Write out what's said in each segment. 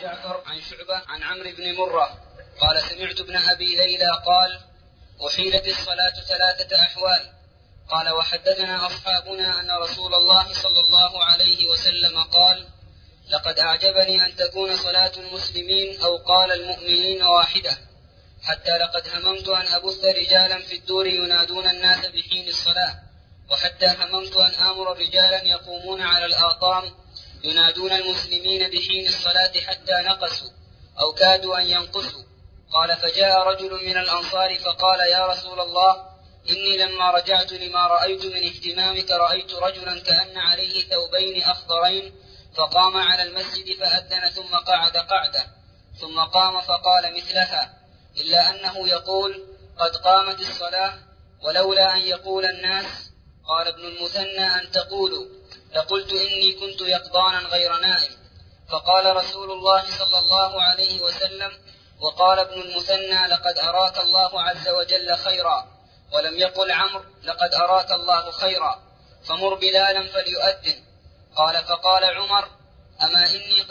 جعفر عن شعبة عن عمرو بن مرة قال سمعت ابن أبي ليلى قال أحيلت الصلاة 3 أحوال. قال وحدثنا أصحابنا أن رسول الله صلى الله عليه وسلم قال لقد أعجبني أن تكون صلاة المسلمين أو قال المؤمنين واحدة، حتى لقد هممت أن أبث رجالا في الدور ينادون الناس بحين الصلاة، وحتى هممت أن آمر رجالا يقومون على الآطام ينادون المسلمين بحين الصلاة حتى نقصوا أو كادوا أن ينقصوا. قال فجاء رجل من الأنصار فقال يا رسول الله إني لما رجعت لما رأيت من اهتمامك رأيت رجلا كأن عليه ثوبين أخضرين فقام على المسجد فأذن ثم قعد قعدة ثم قام فقال مثلها، إلا أنه يقول قد قامت الصلاة ولولا أن يقول الناس. قال ابن المثنى أن تقولوا لقلت إني كنت يقظانا غير نائم. فقال رسول الله صلى الله عليه وسلم وقال ابن المثنى لقد أراك الله عز وجل خيرا، ولم يقل عمرو لقد أراك الله خيرا، فمر بلالا فليؤذن. قال فقال عمر أما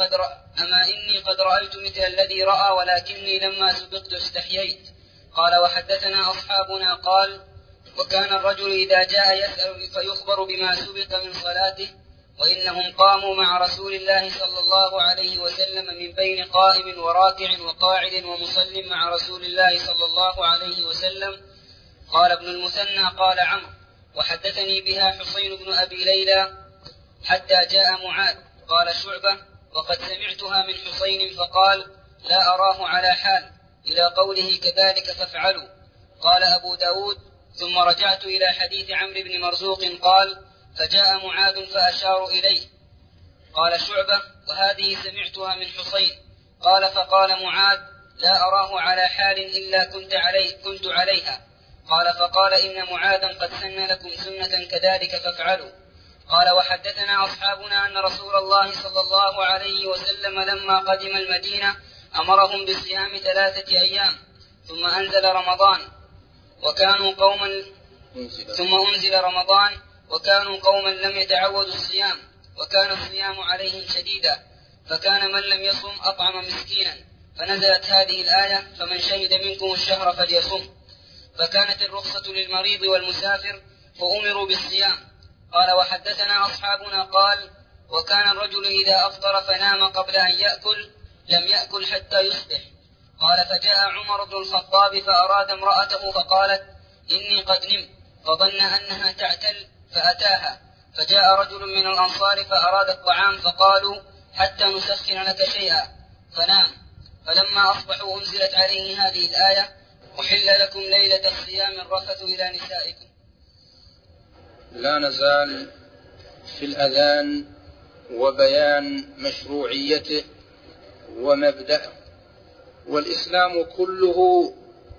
إني قد رأيت مثل الذي رأى ولكني لما سبقت استحييت. قال وحدثنا أصحابنا قال وكان الرجل إذا جاء يسأل فيخبر بما سبق من صلاته، وإنهم قاموا مع رسول الله صلى الله عليه وسلم من بين قائم وراكع وقاعد ومصل مع رسول الله صلى الله عليه وسلم. قال ابن المثنى قال عمرو وحدثني بها حسين بن أبي ليلى حتى جاء معاذ. قال شعبة وقد سمعتها من حسين فقال لا أراه على حال إلى قوله كذلك فافعلوا. قال أبو داود ثم رجعت إلى حديث عمرو بن مرزوق قال فجاء معاذ فأشار إليه. قال شعبة وهذه سمعتها من حسين. قال فقال معاذ لا أراه على حال إلا كنت عليها. قال فقال إن معاذا قد سن لكم سنة كذلك فافعلوا. قال وحدثنا أصحابنا أن رسول الله صلى الله عليه وسلم لما قدم المدينة أمرهم بصيام 3 أيام ثم أنزل رمضان وكانوا قوما لم يتعودوا الصيام وكان الصيام عليهم شديدا، فكان من لم يصم أطعم مسكينا، فنزلت هذه الآية فمن شهد منكم الشهر فليصم، فكانت الرخصة للمريض والمسافر فأمروا بالصيام. قال وحدثنا أصحابنا قال وكان الرجل إذا أفطر فنام قبل أن يأكل لم يأكل حتى يصبح. قال فجاء عمر بن الخطاب فأراد امرأته فقالت إني قد نمت، فظن أنها تعتل فأتاها، فجاء رجل من الأنصار فأراد الطعام فقالوا حتى نسخن لك شيئا فنام. فلما أصبحوا أنزلت عليه هذه الآية أحل لكم ليلة الصيام الرفث إلى نسائكم. لا نزال في الأذان وبيان مشروعيته ومبدأه، والإسلام كله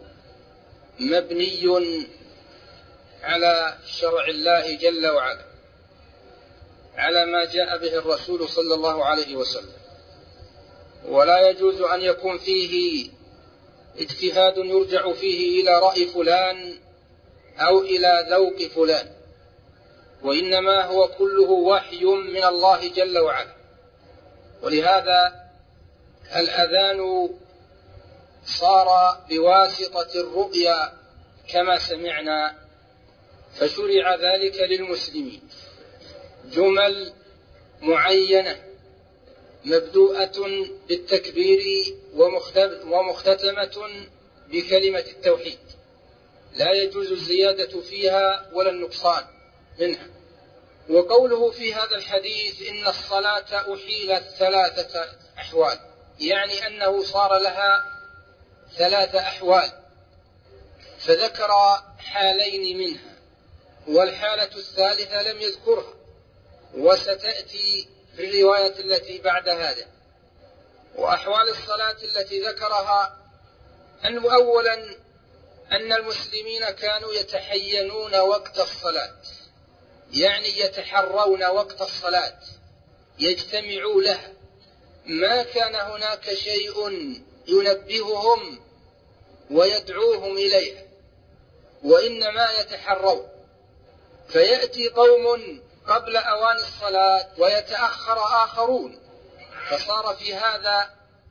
مبني على شرع الله جل وعلا، على ما جاء به الرسول صلى الله عليه وسلم، ولا يجوز أن يكون فيه اجتهاد يرجع فيه إلى رأي فلان أو إلى ذوق فلان، وإنما هو كله وحي من الله جل وعلا. ولهذا الأذان صار بواسطة الرؤيا كما سمعنا، فشرع ذلك للمسلمين جمل معينة مبدوءة بالتكبير ومختتمة بكلمة التوحيد، لا يجوز الزيادة فيها ولا النقصان منها. وقوله في هذا الحديث إن الصلاة أحيلت 3 أحوال، يعني أنه صار لها 3 أحوال، فذكر حالين منها، والحالة الثالثة لم يذكرها، وستأتي في الرواية التي بعد هذا. وأحوال الصلاة التي ذكرها أنه أولا أن المسلمين كانوا يتحينون وقت الصلاة، يعني يتحرون وقت الصلاة، يجتمعوا لها، ما كان هناك شيء ينبههم ويدعوهم إليها، وإنما يتحرون. فيأتي قوم قبل أوان الصلاة ويتأخر آخرون، فصار في هذا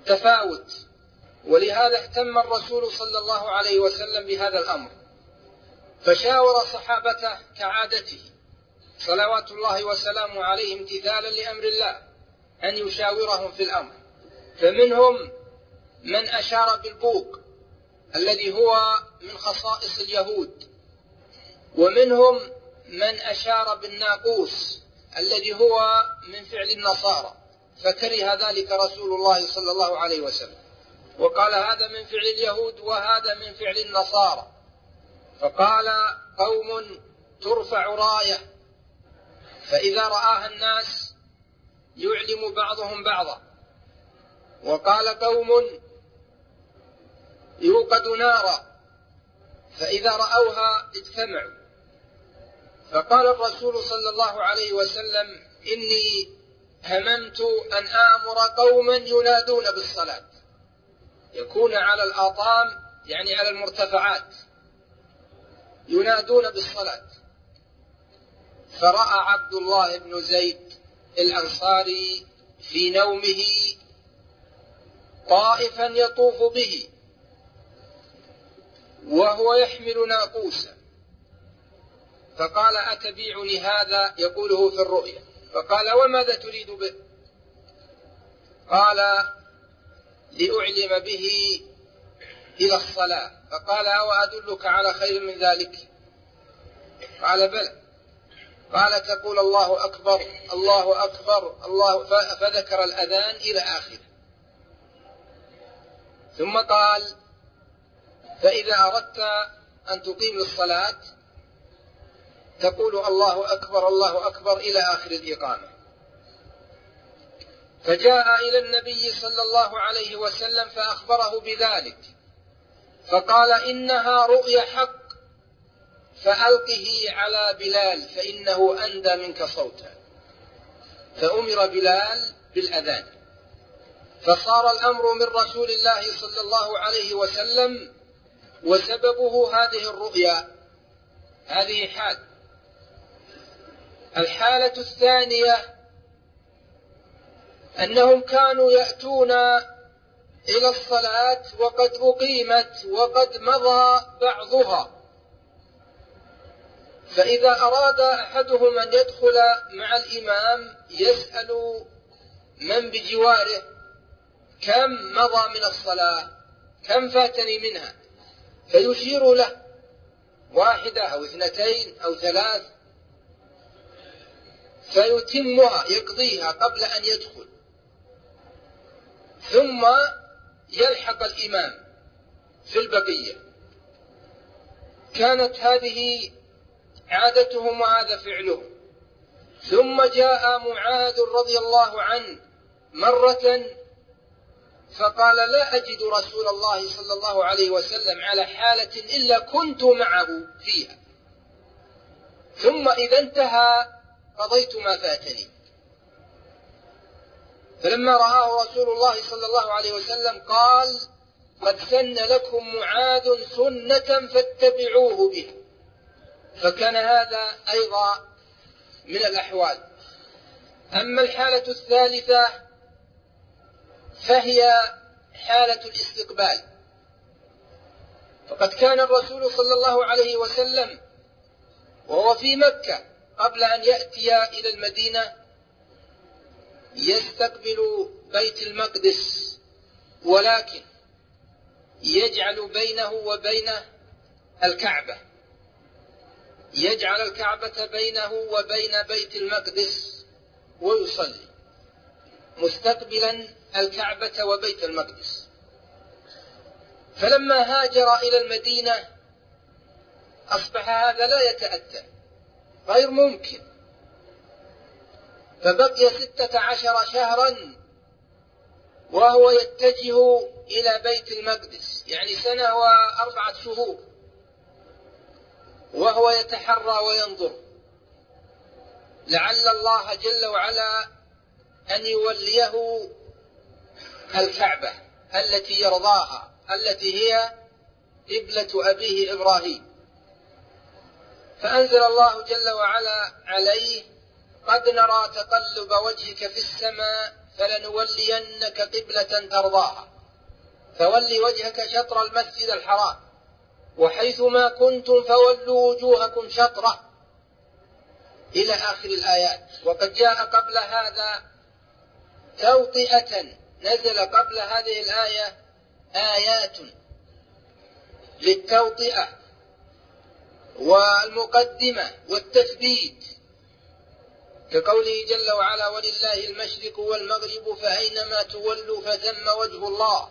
تفاوت، ولهذا اهتم الرسول صلى الله عليه وسلم بهذا الأمر، فشاور صحابته كعادته صلوات الله وسلامه عليه امتثالا لأمر الله أن يشاورهم في الأمر. فمنهم من أشار بالبوق الذي هو من خصائص اليهود، ومنهم من أشار بالناقوس الذي هو من فعل النصارى، فكره ذلك رسول الله صلى الله عليه وسلم وقال هذا من فعل اليهود وهذا من فعل النصارى. فقال قوم ترفع راية فإذا رآها الناس يعلم بعضهم بعضا، وقال قوم يوقد نارا فإذا رأوها اجتمعوا. فقال الرسول صلى الله عليه وسلم إني هممت أن آمر قوما ينادون بالصلاة، يكون على الآطام يعني على المرتفعات ينادون بالصلاة. فرأى عبد الله بن زيد الأنصاري في نومه طائفا يطوف به وهو يحمل ناقوسا، فقال أتبيعني هذا؟ يقوله في الرؤيا. فقال وماذا تريد به؟ قال لأعلم به إلى الصلاة. فقال أو أدلك على خير من ذلك؟ قال بلى. قال تقول الله أكبر الله أكبر الله، فذكر الأذان إلى آخره. ثم قال فإذا أردت أن تقيم الصلاة تقول الله أكبر الله أكبر إلى آخر الإقامة. فجاء إلى النبي صلى الله عليه وسلم فأخبره بذلك، فقال إنها رؤيا حق فألقه على بلال فإنه أندى منك صوتا. فأمر بلال بالأذان، فصار الأمر من رسول الله صلى الله عليه وسلم، وسببه هذه الرؤيا. هذه حال. الحالة الثانية أنهم كانوا يأتون إلى الصلاة وقد أقيمت وقد مضى بعضها، فإذا أراد أحدهم أن يدخل مع الإمام يسأل من بجواره كم مضى من الصلاة، كم فاتني منها، فيشير له واحدة أو اثنتين أو ثلاث فيتمها يقضيها قبل أن يدخل، ثم يلحق الإمام في البقية. كانت هذه عادتهم وهذا فعلهم. ثم جاء معاذ رضي الله عنه مرة فقال لا أجد رسول الله صلى الله عليه وسلم على حالة إلا كنت معه فيها، ثم إذا انتهى قضيت ما فاتني. فلما رآه رسول الله صلى الله عليه وسلم قال قد سن لكم معاذ سنة فاتبعوه بها. فكان هذا أيضا من الأحوال. أما الحالة الثالثة فهي حالة الاستقبال، فقد كان الرسول صلى الله عليه وسلم وهو في مكة قبل أن يأتي إلى المدينة يستقبل بيت المقدس، ولكن يجعل بينه وبين الكعبة، يجعل الكعبة بينه وبين بيت المقدس ويصلي مستقبلا الكعبة وبيت المقدس. فلما هاجر إلى المدينة أصبح هذا لا يتأتى، غير ممكن، فبقي 16 شهرا وهو يتجه إلى بيت المقدس، يعني 1 سنة و4 شهور وهو يتحرى وينظر لعل الله جل وعلا أن يوليه الكعبة التي يرضاها، التي هي قبلة أبيه إبراهيم. فأنزل الله جل وعلا عليه قد نرى تقلب وجهك في السماء فلنولينك قبلة ترضاها فول وجهك شطر المسجد الحرام وحيثما كنتم فولوا وجوهكم شطره إلى آخر الآيات. وقد جاء قبل هذا توطئة، نزل قبل هذه الآية آيات للتوطئة والمقدمة والتثبيت، كقوله جل وعلا: ولله المشرق والمغرب فأينما تولوا فثم وجه الله.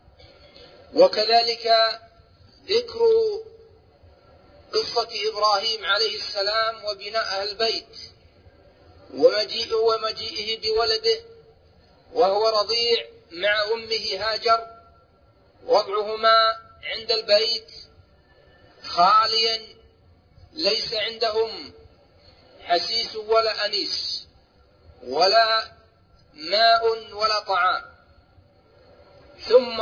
وكذلك ذكر قصة إبراهيم عليه السلام وبناء البيت ومجيئه بولده وهو رضيع مع أمه هاجر، وضعهما عند البيت خاليا ليس عندهم حسيس ولا أنيس ولا ماء ولا طعام. ثم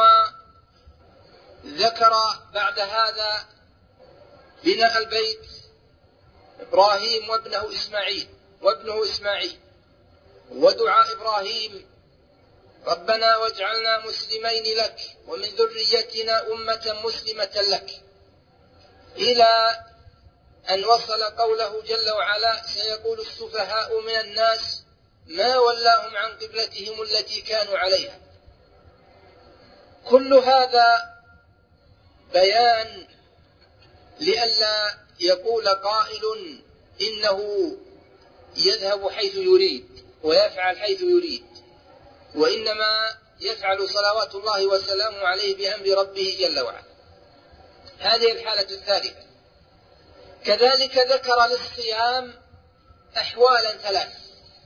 ذكر بعد هذا بناء البيت إبراهيم وابنه إسماعيل ودعاء إبراهيم: ربنا واجعلنا مسلمين لك ومن ذريتنا أمة مسلمة لك، إلى أن وصل قوله جل وعلا: سيقول السفهاء من الناس ما ولاهم عن قبلتهم التي كانوا عليها. كل هذا بيان لئلا يقول قائل إنه يذهب حيث يريد ويفعل حيث يريد، وإنما يفعل صلوات الله وسلامه عليه بأمر ربه جل وعلا. هذه الحالة الثالثة. كذلك ذكر للصيام أحوالا ثلاث،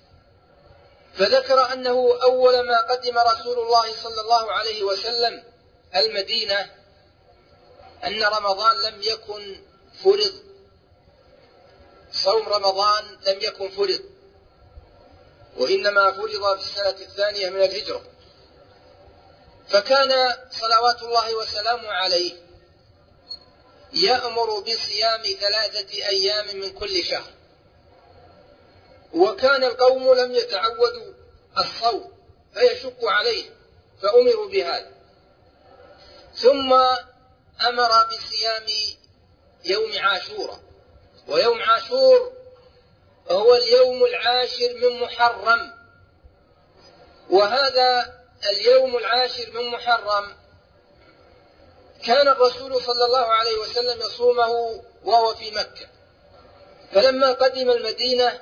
فذكر أنه أول ما قدم رسول الله صلى الله عليه وسلم المدينة أن رمضان لم يكن فرض، صوم رمضان لم يكن فرض، وإنما فرض في السنة الثانية من الهجرة. فكان صلوات الله وسلامه عليه يأمر بصيام 3 أيام من كل شهر، وكان القوم لم يتعودوا الصوم فيشق عليه فأمروا بهذا. ثم أمر بصيام يوم عاشوراء، ويوم عاشور هو اليوم 10 من محرم، وهذا اليوم 10 من محرم كان الرسول صلى الله عليه وسلم يصومه وهو في مكة، فلما قدم المدينة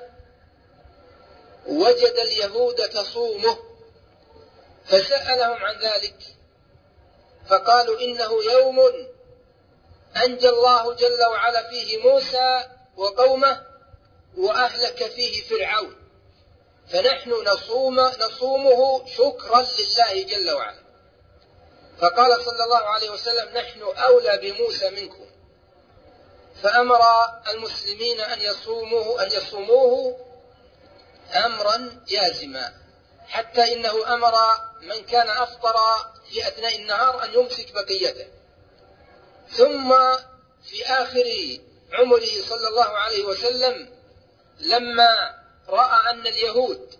وجد اليهود تصومه فسألهم عن ذلك، فقالوا إنه يوم أنجى الله جل وعلا فيه موسى وقومه وأهلك فيه فرعون، فنحن نصومه شكرا لله جل وعلا. فقال صلى الله عليه وسلم: نحن أولى بموسى منكم، فأمر المسلمين أن يصوموه أمرا جازما، حتى إنه أمر من كان أفطر في أثناء النهار أن يمسك بقيته. ثم في آخر عمره صلى الله عليه وسلم لما رأى أن اليهود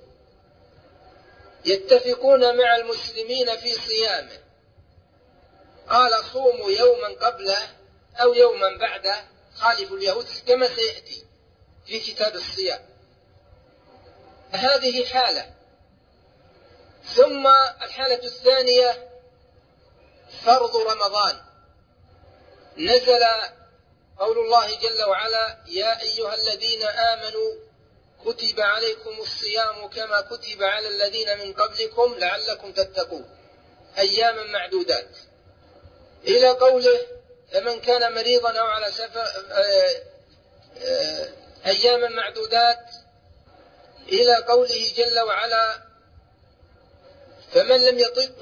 يتفقون مع المسلمين في صيامه قال: صوموا يوما قبله أو يوما بعده، خالفوا اليهود كما سيأتي في كتاب الصيام. هذه حالة. ثم الحالة الثانية فرض رمضان، نزل قول الله جل وعلا: يا أيها الذين آمنوا كتب عليكم الصيام كما كتب على الذين من قبلكم لعلكم تتقون أياما معدودات، إلى قوله: فمن كان مريضا أو على سفر أياما معدودات، إلى قوله جل وعلا: فمن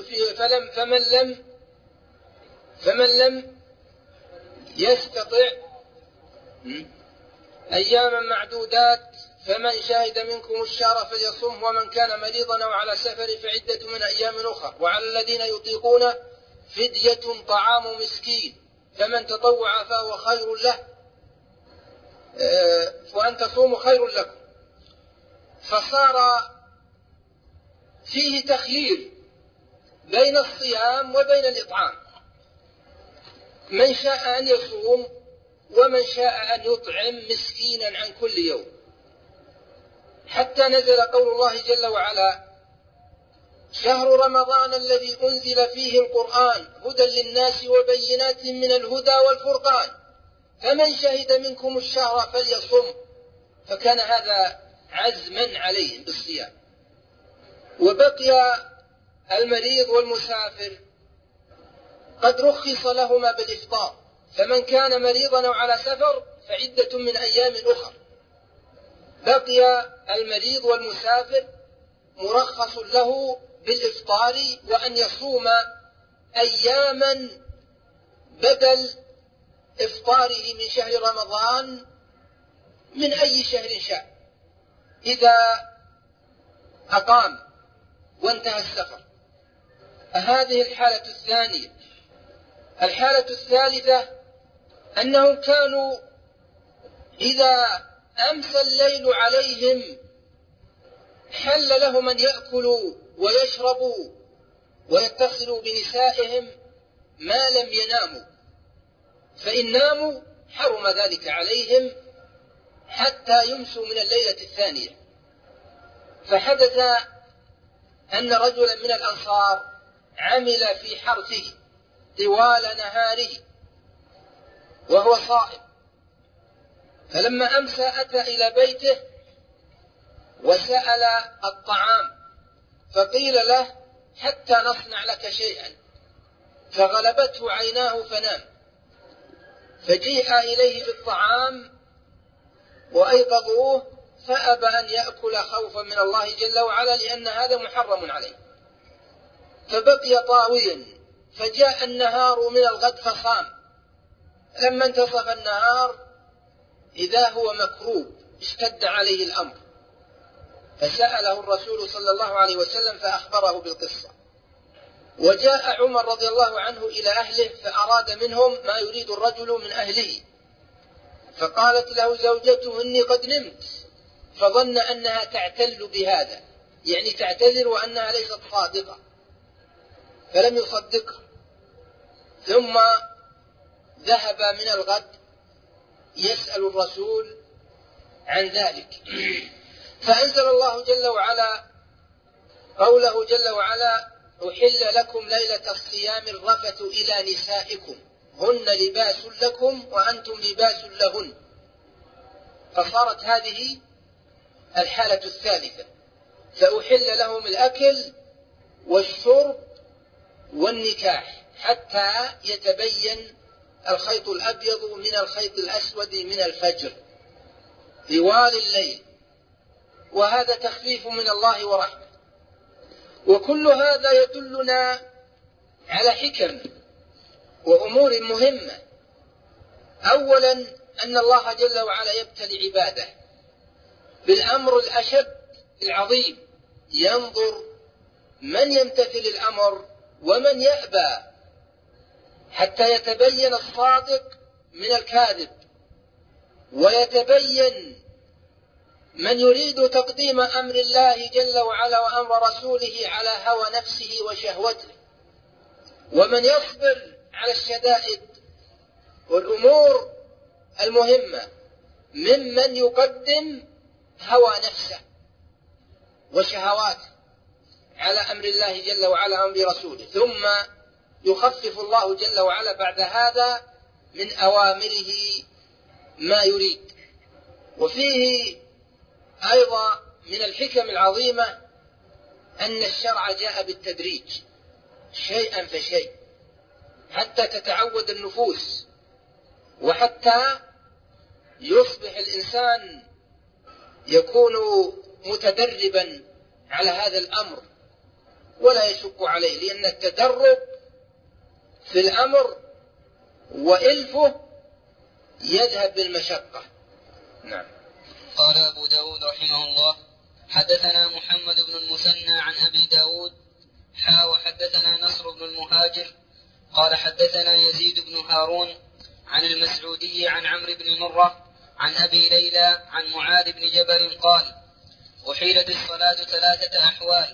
لم يستطع أياما معدودات فمن شهد منكم الشهر فليصم، ومن كان مريضا أو على سفر فعدة من أيام أخرى، وعلى الذين يطيقون فدية طعام مسكين، فمن تطوع فهو خير له، وأن تصوموا خير لكم. فصار فيه تخيير بين الصيام وبين الإطعام، من شاء أن يصوم ومن شاء أن يطعم مسكينا عن كل يوم، حتى نزل قول الله جل وعلا: شهر رمضان الذي أنزل فيه القرآن هدى للناس وبينات من الهدى والفرقان فمن شهد منكم الشهر فليصم. فكان هذا عزما عليهم بالصيام. وبقي المريض والمسافر قد رخص لهما بالإفطار، فمن كان مريضا أو على سفر فعدة من أيام أخر. بقي المريض والمسافر مرخص له بالإفطار وأن يصوم أياما بدل إفطاره من شهر رمضان من أي شهر شاء إذا أقام وانتهى السفر. هذه الحالة الثانية. الحالة الثالثة أنهم كانوا إذا أمسى الليل عليهم حل لهم أن يأكلوا ويشربوا ويتصلوا بنسائهم ما لم يناموا، فإن ناموا حرم ذلك عليهم حتى يمسوا من الليلة الثانية. فحدث أن رجلا من الأنصار عمل في حرثه طوال نهاره وهو صائم، فلما أمسى أتى إلى بيته وسأل الطعام، فقيل له: حتى نصنع لك شيئا، فغلبته عيناه فنام. فجيء إليه بالطعام وأيقظوه فأبى أن يأكل خوفا من الله جل وعلا لأن هذا محرم عليه، فبقي طاويا. فجاء النهار من الغد فصام. لما انتصف النهار إذا هو مكروب، اشتد عليه الأمر، فسأله الرسول صلى الله عليه وسلم فأخبره بالقصة. وجاء عمر رضي الله عنه إلى أهله فأراد منهم ما يريد الرجل من أهله، فقالت له زوجته: إني قد نمت، فظن أنها تعتل بهذا، يعني تعتذر وأنها ليست صادقة، فلم يصدقها. ثم ذهب من الغد يسأل الرسول عن ذلك، فأنزل الله جل وعلا قوله جل وعلا: أحل لكم ليلة الصيام الرفث إلى نسائكم هن لباس لكم وأنتم لباس لهن. فصارت هذه الحالة الثالثة، فأحل لهم الأكل والشرب والنكاح حتى يتبين الخيط الأبيض من الخيط الأسود من الفجر طوال الليل، وهذا تخفيف من الله ورحمة. وكل هذا يدلنا على حكم وأمور مهمة. أولا أن الله جل وعلا يبتلي عباده بالأمر الأشد العظيم، ينظر من يمتثل الأمر ومن يأبى حتى يتبين الصادق من الكاذب، ويتبين من يريد تقديم أمر الله جل وعلا وأمر رسوله على هوى نفسه وشهوته، ومن يصبر على الشدائد والأمور المهمة ممن يقدم هوى نفسه وشهواته على أمر الله جل وعلا وأمر رسوله، ثم يخفف الله جل وعلا بعد هذا من أوامره ما يريد. وفيه أيضا من الحكم العظيمة أن الشرع جاء بالتدريج شيئا فشيء حتى تتعود النفوس، وحتى يصبح الإنسان يكون متدربا على هذا الأمر ولا يشق عليه، لأن التدرب في الأمر وإلفه يذهب بالمشقة. نعم. قال أبو داود رحمه الله: حدثنا محمد بن المثنى عن أبي داود وحدثنا نصر بن المهاجر قال حدثنا يزيد بن هارون عن المسعودي عن عمرو بن مرة عن أبي ليلى عن معاذ بن جبل قال: أحيلت الصلاة 3 أحوال: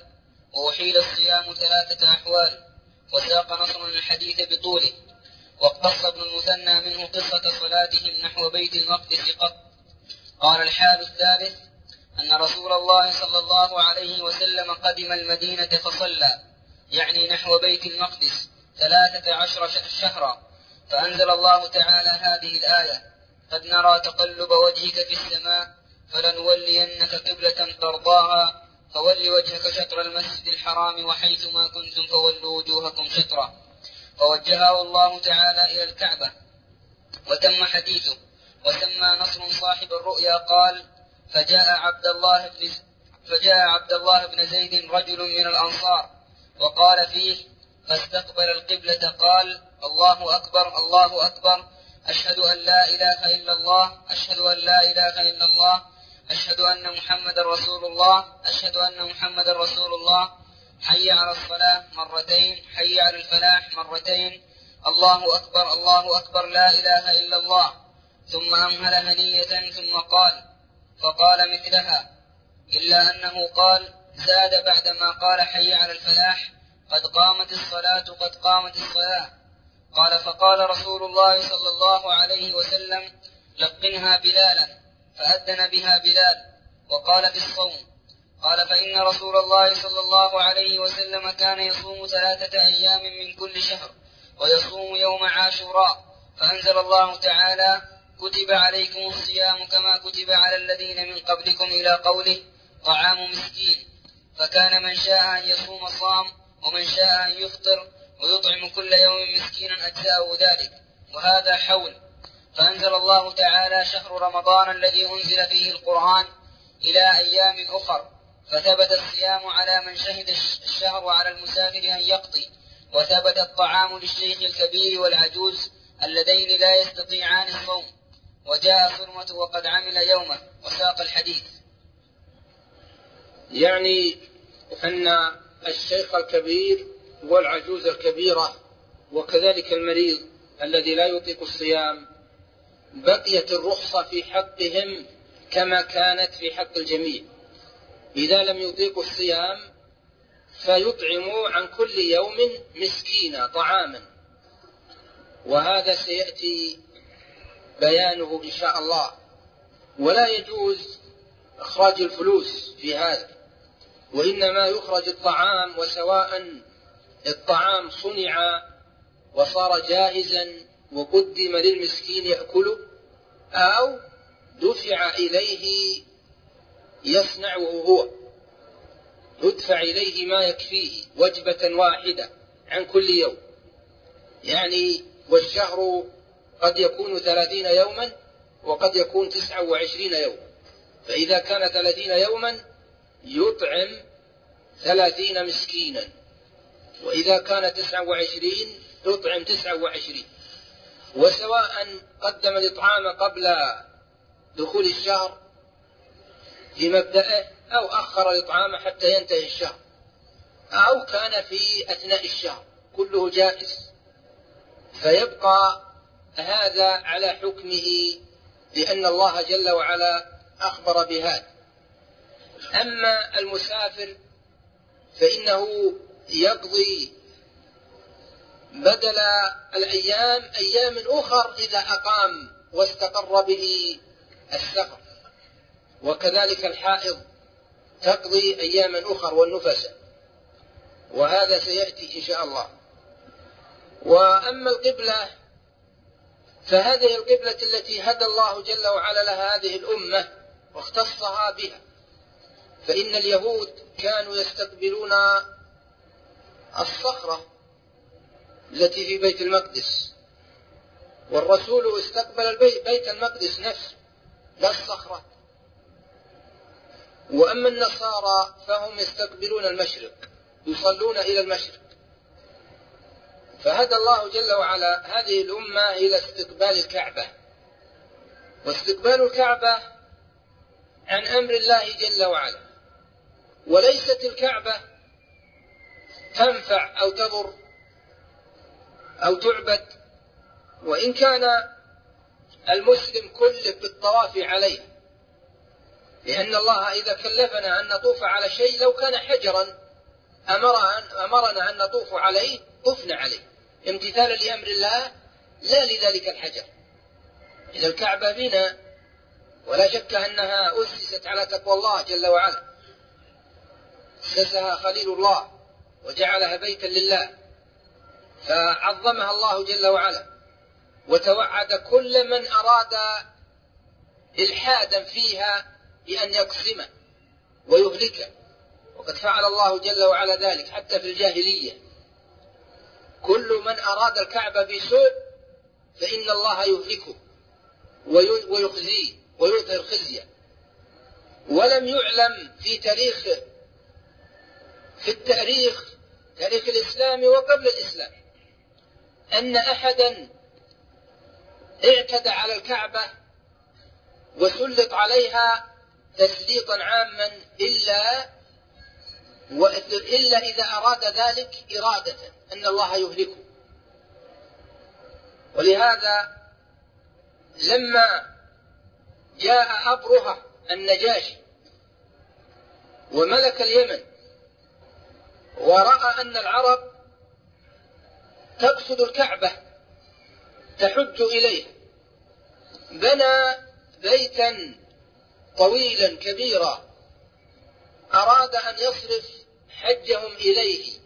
وأحيل الصيام 3 أحوال. وساق نصر الحديث بطوله. واقتص ابن المثنى منه قصة صلاتهم نحو بيت المقدس قط. قال الحال الثالث أن رسول الله صلى الله عليه وسلم قدم المدينة فصلى، يعني نحو بيت المقدس 13 شهرا، فأنزل الله تعالى هذه الآية: قد نرى تقلب وجهك في السماء فلنولينك قبلة ترضاها فول وجهك شطر المسجد الحرام وحيثما كنتم فولوا وجوهكم شطره، فوجهه الله تعالى إلى الكعبة. وتم حديثه. وسمى نصر صاحب الرؤيا قال: فجاء عبد الله بن زيد رجل من الأنصار وقال فيه: فاستقبل القبلة قال: الله أكبر الله أكبر، أشهد أن لا إله إلا الله، أشهد أن لا إله إلا الله، أشهد أن محمد رسول الله، أشهد أن محمد رسول الله، حي على الصلاة مرتين، حي على الفلاح مرتين، الله أكبر الله أكبر، لا إله إلا الله. ثم أمهل هنية ثم فقال مثلها، إلا أنه قال زاد بعدما قال حي على الفلاح: قد قامت الصلاة قد قامت الصلاة. قال: فقال رسول الله صلى الله عليه وسلم: لقنها بلالا، فأذن بها بلال. وقال في الصوم. قال: فإن رسول الله صلى الله عليه وسلم كان يصوم 3 أيام من كل شهر ويصوم يوم عاشوراء، فأنزل الله تعالى: كتب عليكم الصيام كما كتب على الذين من قبلكم إلى قوله: طعام مسكين. فكان من شاء أن يصوم صام، ومن شاء أن يفطر ويطعم كل يوم مسكينا أجزاءه ذلك، وهذا حول. فأنزل الله تعالى: شهر رمضان الذي أنزل فيه القرآن إلى أيام أخر، فثبت الصيام على من شهد الشهر وعلى المسافر أن يقضي، وثبت الطعام للشيخ الكبير والعجوز اللذين لا يستطيعان الصوم. وجاء صرمة وقد عمل يومه. وساق الحديث. يعني أن الشيخ الكبير والعجوز الكبيرة وكذلك المريض الذي لا يطيق الصيام بقيت الرخصة في حقهم كما كانت في حق الجميع. إذا لم يطيقوا الصيام فيطعموا عن كل يوم مسكينا طعاما، وهذا سيأتي بيانه إن شاء الله. ولا يجوز إخراج الفلوس في هذا، وإنما يخرج الطعام، وسواء الطعام صنع وصار جاهزا وقدم للمسكين يأكله، أو دفع إليه يصنعه هو، يدفع إليه ما يكفيه وجبة واحدة عن كل يوم. يعني والشهر قد يكون 30 يوما وقد يكون 29 يوما، فإذا كان 30 يوما يطعم 30 مسكينا، وإذا كان 29 يطعم 29. وسواء قدم الإطعام قبل دخول الشهر في مبدأه، أو أخر الإطعام حتى ينتهي الشهر، أو كان في أثناء الشهر، كله جائز، فيبقى هذا على حكمه لأن الله جل وعلا أخبر بهذا. أما المسافر فإنه يقضي بدل الأيام أيام أخر إذا أقام واستقر به السفر، وكذلك الحائض تقضي أياما أخر والنفس، وهذا سيأتي إن شاء الله. وأما القبلة فهذه القبلة التي هدى الله جل وعلا لها هذه الأمة واختصها بها، فإن اليهود كانوا يستقبلون الصخرة التي في بيت المقدس، والرسول استقبل بيت المقدس نفسه لا الصخرة. وأما النصارى فهم يستقبلون المشرق، يصلون إلى المشرق. فهدى الله جل وعلا هذه الأمة إلى استقبال الكعبة، واستقبال الكعبة عن أمر الله جل وعلا، وليست الكعبة تنفع أو تضر أو تعبد، وإن كان المسلم كلف بالطواف عليه، لأن الله إذا كلفنا أن نطوف على شيء لو كان حجرا أمرنا أن نطوف عليه طفنا عليه امتثالا لأمر الله لا لذلك الحجر. إذا الكعبة بنا ولا شك أنها أسست على تقوى الله جل وعلا، أسسها خليل الله وجعلها بيتا لله، فعظمها الله جل وعلا وتوعد كل من أراد إلحادا فيها بأن يقسمه ويهلكه، وقد فعل الله جل وعلا ذلك حتى في الجاهلية. كل من أراد الكعبة بسوء فإن الله يهلكه ويخزيه ويظهر خزيه. ولم يعلم في تاريخ الإسلام وقبل الإسلام أن أحدا اعتدى على الكعبة وسلط عليها تسليطا عاما إلا إذا أراد ذلك إرادة أن الله يهلكه. ولهذا لما جاء أبرهة النجاشي وملك اليمن ورأى أن العرب تقصد الكعبة تحج إليها، بنى بيتا طويلا كبيرا أراد أن يصرف حجهم إليه،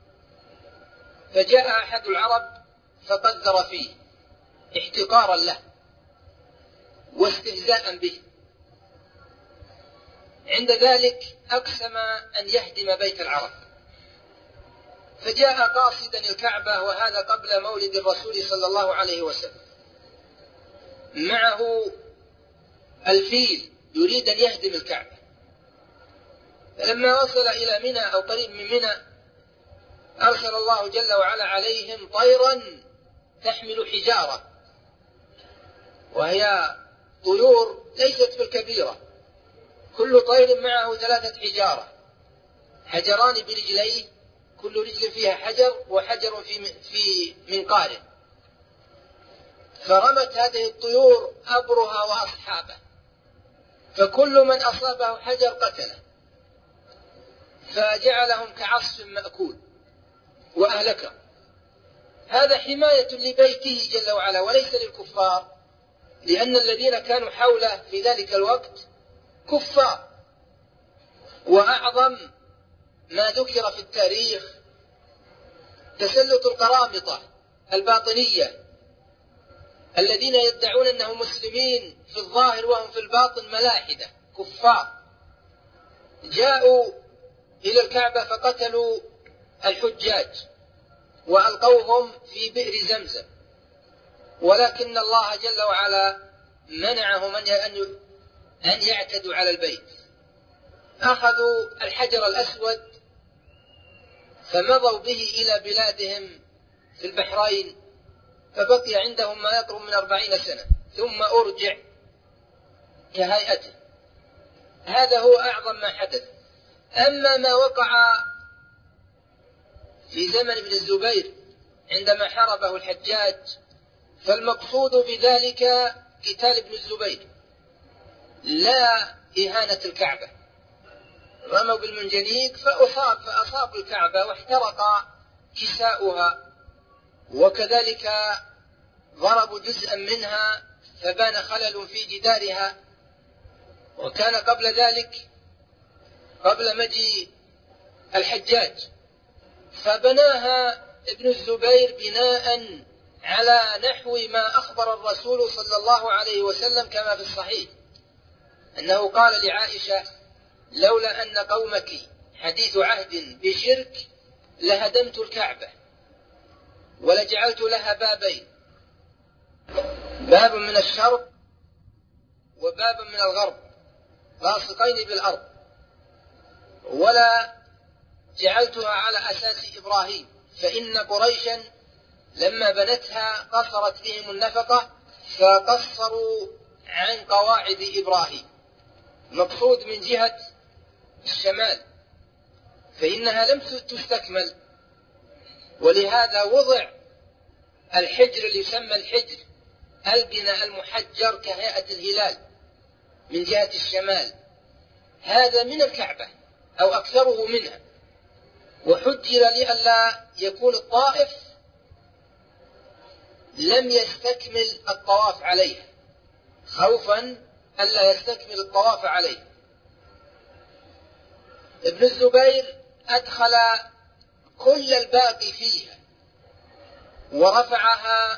فجاء أحد العرب فقدر فيه احتقارا له واستهزاء به. عند ذلك أقسم أن يهدم بيت العرب، فجاء قاصدا الكعبة، وهذا قبل مولد الرسول صلى الله عليه وسلم، معه الفيل يريد أن يهدم الكعبة. فلما وصل إلى منى أو قريب من منى أرسل الله جل وعلا عليهم طيرا تحمل حجارة، وهي طيور ليست بالكبيرة، كل طير معه 3 حجارة، حجران برجليه، كل رجل فيها حجر وحجر في منقاره. فرمت هذه الطيور أبرها وأصحابه، فكل من أصابه حجر قتله، فجعلهم كعصف مأكول وأهلكهم. هذا حماية لبيته جل وعلا وليس للكفار، لأن الذين كانوا حوله في ذلك الوقت كفار. وأعظم ما ذكر في التاريخ تسلط القرامطة الباطنية الذين يدعون أنهم مسلمين في الظاهر وهم في الباطن ملاحدة كفار، جاءوا إلى الكعبة فقتلوا الحجاج وألقوهم في بئر زمزم، ولكن الله جل وعلا منعهم أن يعتدوا على البيت. أخذوا الحجر الأسود فمضوا به إلى بلادهم في البحرين، فبقي عندهم ما يقرب من 40 سنة ثم أرجع كهيئته. هذا هو أعظم ما حدث. أما ما وقع في زمن ابن الزبير عندما حاربه الحجاج فالمقصود بذلك قتال ابن الزبير لا إهانة الكعبة. رموا بالمنجنيق فأصابوا الكعبة واحترق كساؤها، وكذلك ضربوا جزءا منها فبان خلل في جدارها. وكان قبل ذلك قبل مجيء الحجاج فبناها ابن الزبير بناء على نحو ما أخبر الرسول صلى الله عليه وسلم كما في الصحيح أنه قال لعائشة: لولا أن قومك حديث عهد بشرك لهدمت الكعبة ولجعلت لها بابين، باب من الشرق وباب من الغرب لاصقين بالأرض، ولا جعلتها على أساس إبراهيم، فإن قريشا لما بنتها قصرت بهم النفقة فقصروا عن قواعد إبراهيم، مقصود من جهة الشمال، فإنها لم تستكمل. ولهذا وضع الحجر اللي يسمى الحجر البناء المحجر كهيئة الهلال من جهة الشمال، هذا من الكعبة أو أكثره منها، وحجر لئلا يكون الطائف لم يستكمل الطواف عليه، خوفا ألا يستكمل الطواف عليه. ابن الزبير أدخل كل الباقي فيها ورفعها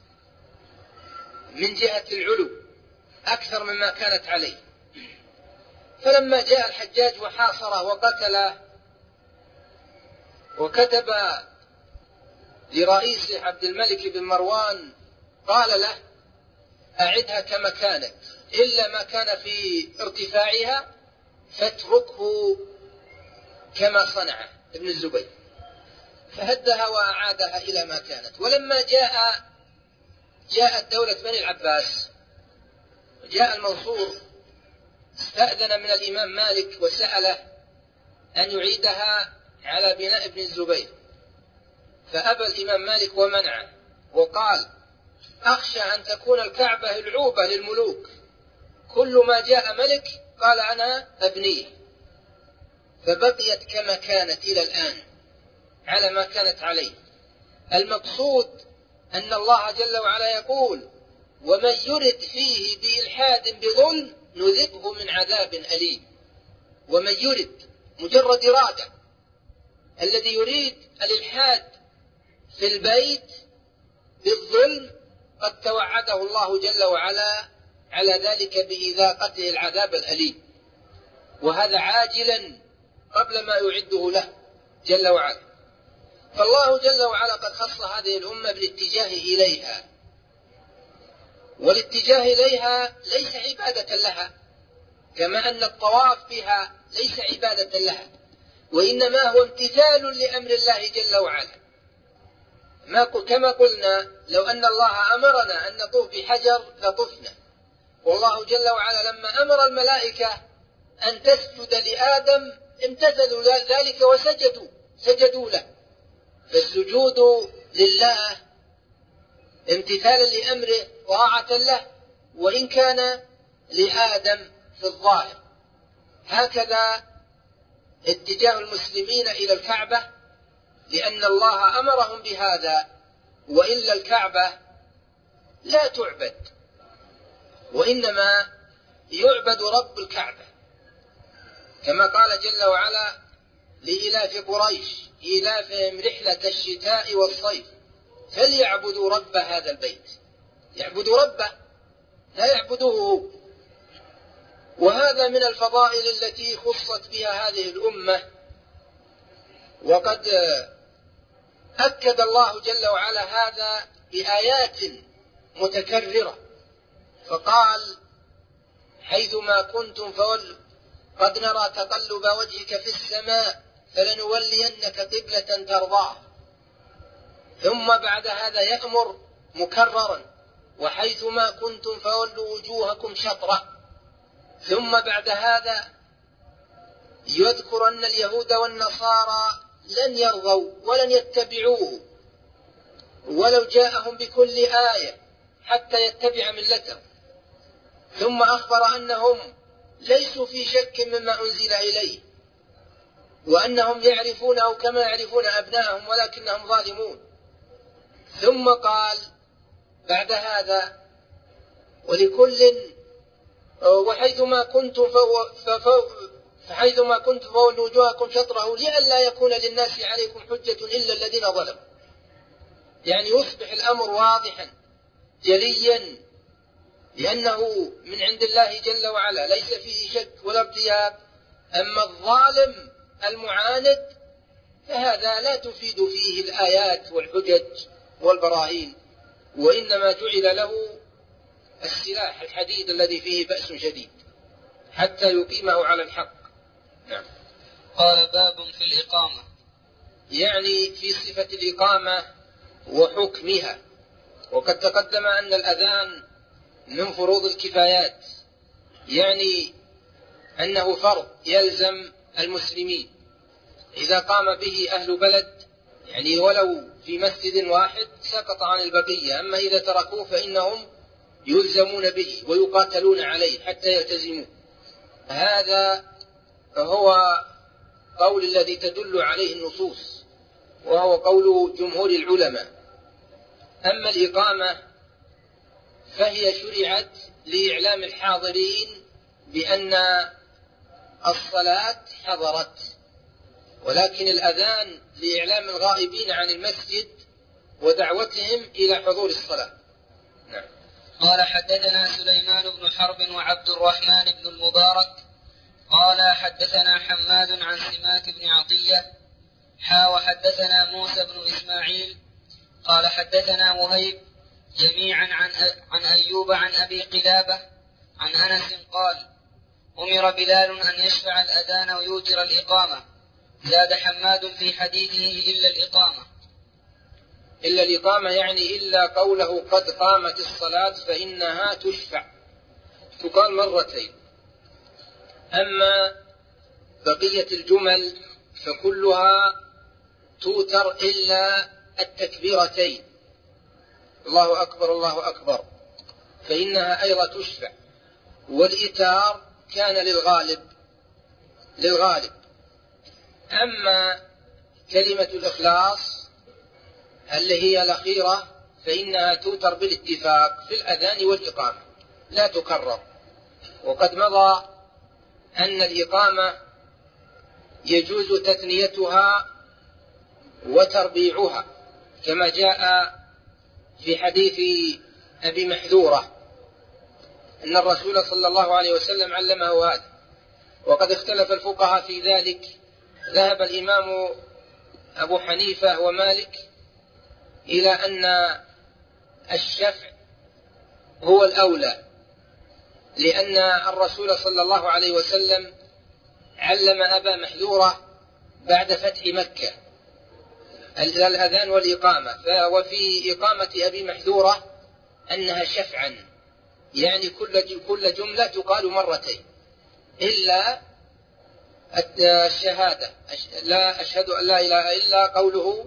من جهة العلو أكثر مما كانت عليه. فلما جاء الحجاج وحاصره وقتله وكتب لرئيسه عبد الملك بن مروان قال له أعدها كما كانت إلا ما كان في ارتفاعها فاتركه كما صنع ابن الزبير، فهدها وأعادها إلى ما كانت. ولما جاءت دولة بني العباس وجاء المنصور استأذن من الإمام مالك وسأله أن يعيدها على بناء ابن الزبير، فأبى الإمام مالك ومنعه وقال أخشى أن تكون الكعبة العوبة للملوك، كل ما جاء ملك قال أنا أبنيه، فبقيت كما كانت إلى الآن على ما كانت عليه. المقصود أن الله جل وعلا يقول ومن يرد فيه بإلحاد بظلم نذقه من عذاب أليم. ومن يرد مجرد إرادة، الذي يريد الإلحاد في البيت بالظلم قد توعده الله جل وعلا على ذلك بإذاقته العذاب الأليم، وهذا عاجلا قبل ما يعده له جل وعلا. فالله جل وعلا قد خص هذه الأمة بالاتجاه إليها، والاتجاه إليها ليس عبادة لها كما أن الطواف بها ليس عبادة لها، وإنما هو امتثال لأمر الله جل وعلا. كما قلنا لو أن الله أمرنا أن نطوف بحجر لطفنا، والله جل وعلا لما أمر الملائكة أن تسجد لآدم امتثلوا ذلك وسجدوا له. فالسجود لله امتثالا لأمره طاعة له وإن كان لآدم في الظاهر. هكذا اتجاه المسلمين إلى الكعبة، لأن الله أمرهم بهذا، وإلا الكعبة لا تعبد، وإنما يعبد رب الكعبة، كما قال جل وعلا لإلاف قريش إلافهم رحلة الشتاء والصيف فليعبدوا رب هذا البيت. يعبدوا ربه لا يعبدوه هو. وهذا من الفضائل التي خصت بها هذه الأمة، وقد أكد الله جل وعلا هذا بآيات متكررة، فقال حيثما كنتم فولوا قد نرى تقلب وجهك في السماء فلنولينك قبلة ترضاها. ثم بعد هذا يأمر مكررا وحيثما كنتم فولوا وجوهكم شطرة. ثم بعد هذا يذكر أن اليهود والنصارى لن يرضوا ولن يتبعوه ولو جاءهم بكل آية حتى يتبع ملتهم. ثم أخبر أنهم ليسوا في شك مما أنزل إليه، وأنهم يعرفونه كما يعرفون أبنائهم ولكنهم ظالمون. ثم قال بعد هذا ولكل وحيثما كنتم فحيثما كنتم فولوا وجوهكم شطره لئلا يكون للناس عليكم حجة إلا الذين ظلموا. يعني يصبح الأمر واضحا جليا، لأنه من عند الله جل وعلا ليس فيه شك ولا ارتياب. أما الظالم المعاند فهذا لا تفيد فيه الآيات والحجج والبراهين، وإنما جعل له السلاح الحديد الذي فيه بأس شديد حتى يقيمه على الحق. نعم. قال باب في الإقامة، يعني في صفة الإقامة وحكمها. وقد تقدم أن الأذان من فروض الكفايات، يعني أنه فرض يلزم المسلمين إذا قام به أهل بلد، يعني ولو في مسجد واحد سقط عن البقية. أما إذا تركوه فإنهم يلزمون به ويقاتلون عليه حتى يلتزموه. هذا هو قول الذي تدل عليه النصوص، وهو قول جمهور العلماء. أما الإقامة فهي شرعت لإعلام الحاضرين بأن الصلاة حضرت، ولكن الأذان لإعلام الغائبين عن المسجد ودعوتهم إلى حضور الصلاة. نعم. قال حدثنا سليمان بن حرب وعبد الرحمن بن المبارك قال حدثنا حماد عن سماك بن عطية وحدثنا موسى بن إسماعيل قال حدثنا وهيب جميعا عن أيوب عن أبي قلابة عن أنس قال أمر بلال أن يشفع الأذان ويوتر الإقامة. زاد حماد في حديثه إلا الإقامة. إلا الإقامة يعني إلا قوله قد قامت الصلاة فإنها تشفع، تقال مرتين. أما بقية الجمل فكلها توتر إلا التكبيرتين الله أكبر الله أكبر، فإنها أيضا تشفع. والإتار كان للغالب. أما كلمة الإخلاص اللي هي الأخيرة فإنها توتر بالاتفاق في الأذان والإقامة لا تكرر. وقد مضى أن الإقامة يجوز تثنيتها وتربيعها كما جاء في حديث أبي محذورة أن الرسول صلى الله عليه وسلم علمه هذا. وقد اختلف الفقهاء في ذلك، ذهب الإمام أبو حنيفة ومالك إلى أن الشفع هو الأولى، لأن الرسول صلى الله عليه وسلم علم أبا محذورة بعد فتح مكة الأذان والإقامة، وفي إقامة أبي محذورة أنها شفعا، يعني كل جملة تقال مرتين إلا الشهادة لا أشهد أن لا إله إلا قوله